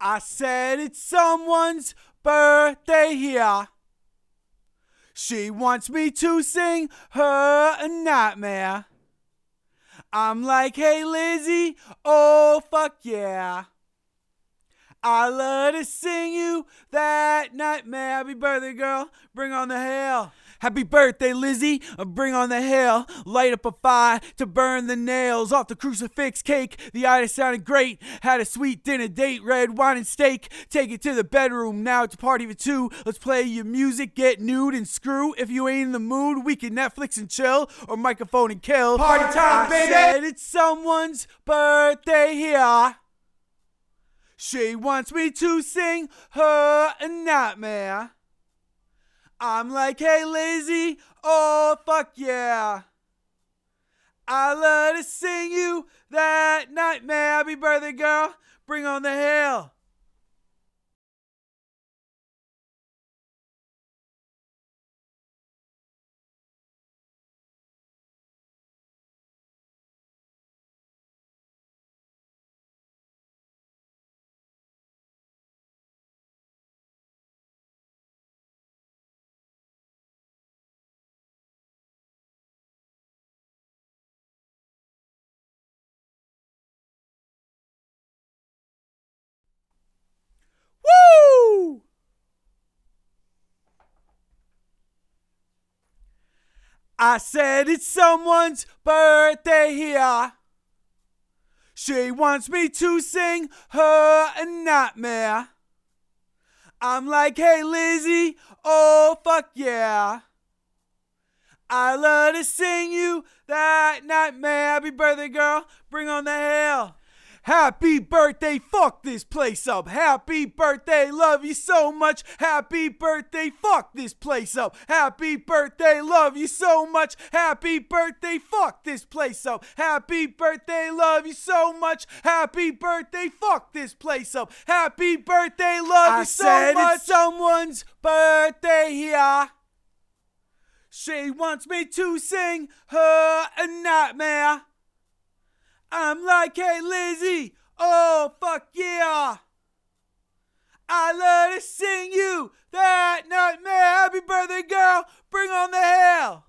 I said it's someone's birthday here. She wants me to sing her a nightmare. I'm like, hey Lizzie, oh fuck yeah. I love to sing you that nightmare. Happy birthday, girl. Bring on the hell. Happy birthday, Lizzie. Bring on the hell. Light up a fire to burn the nails off the crucifix cake. The itis sounded great. Had a sweet dinner date, red wine and steak. Take it to the bedroom. Now it's a party for two. Let's play your music, get nude and screw. If you ain't in the mood, we can Netflix and chill or microphone and kill. Party time, baby. I said it's someone's birthday here. She wants me to sing her a nightmare. I'm like, hey Lizzie, oh fuck yeah. I love to sing you that nightmare. Happy birthday, girl. Bring on the hell. Woo! I said it's someone's birthday here. She wants me to sing her a nightmare. I'm like, hey Lizzie, oh fuck yeah. I love to sing you that nightmare. Happy birthday, girl. Bring on the hell. Happy birthday, fuck this place up. Happy birthday, love you so much. Happy birthday, fuck this place up. Happy birthday, love you so much. Happy birthday, fuck this place up. Happy birthday, love you so much. Happy birthday, fuck this place up. Happy birthday, love you so much. It's someone's birthday here. She wants me to sing her a nightmare. I'm like, hey Lizzie, oh fuck yeah. I love to sing you that nightmare. Happy birthday, girl. Bring on the hell.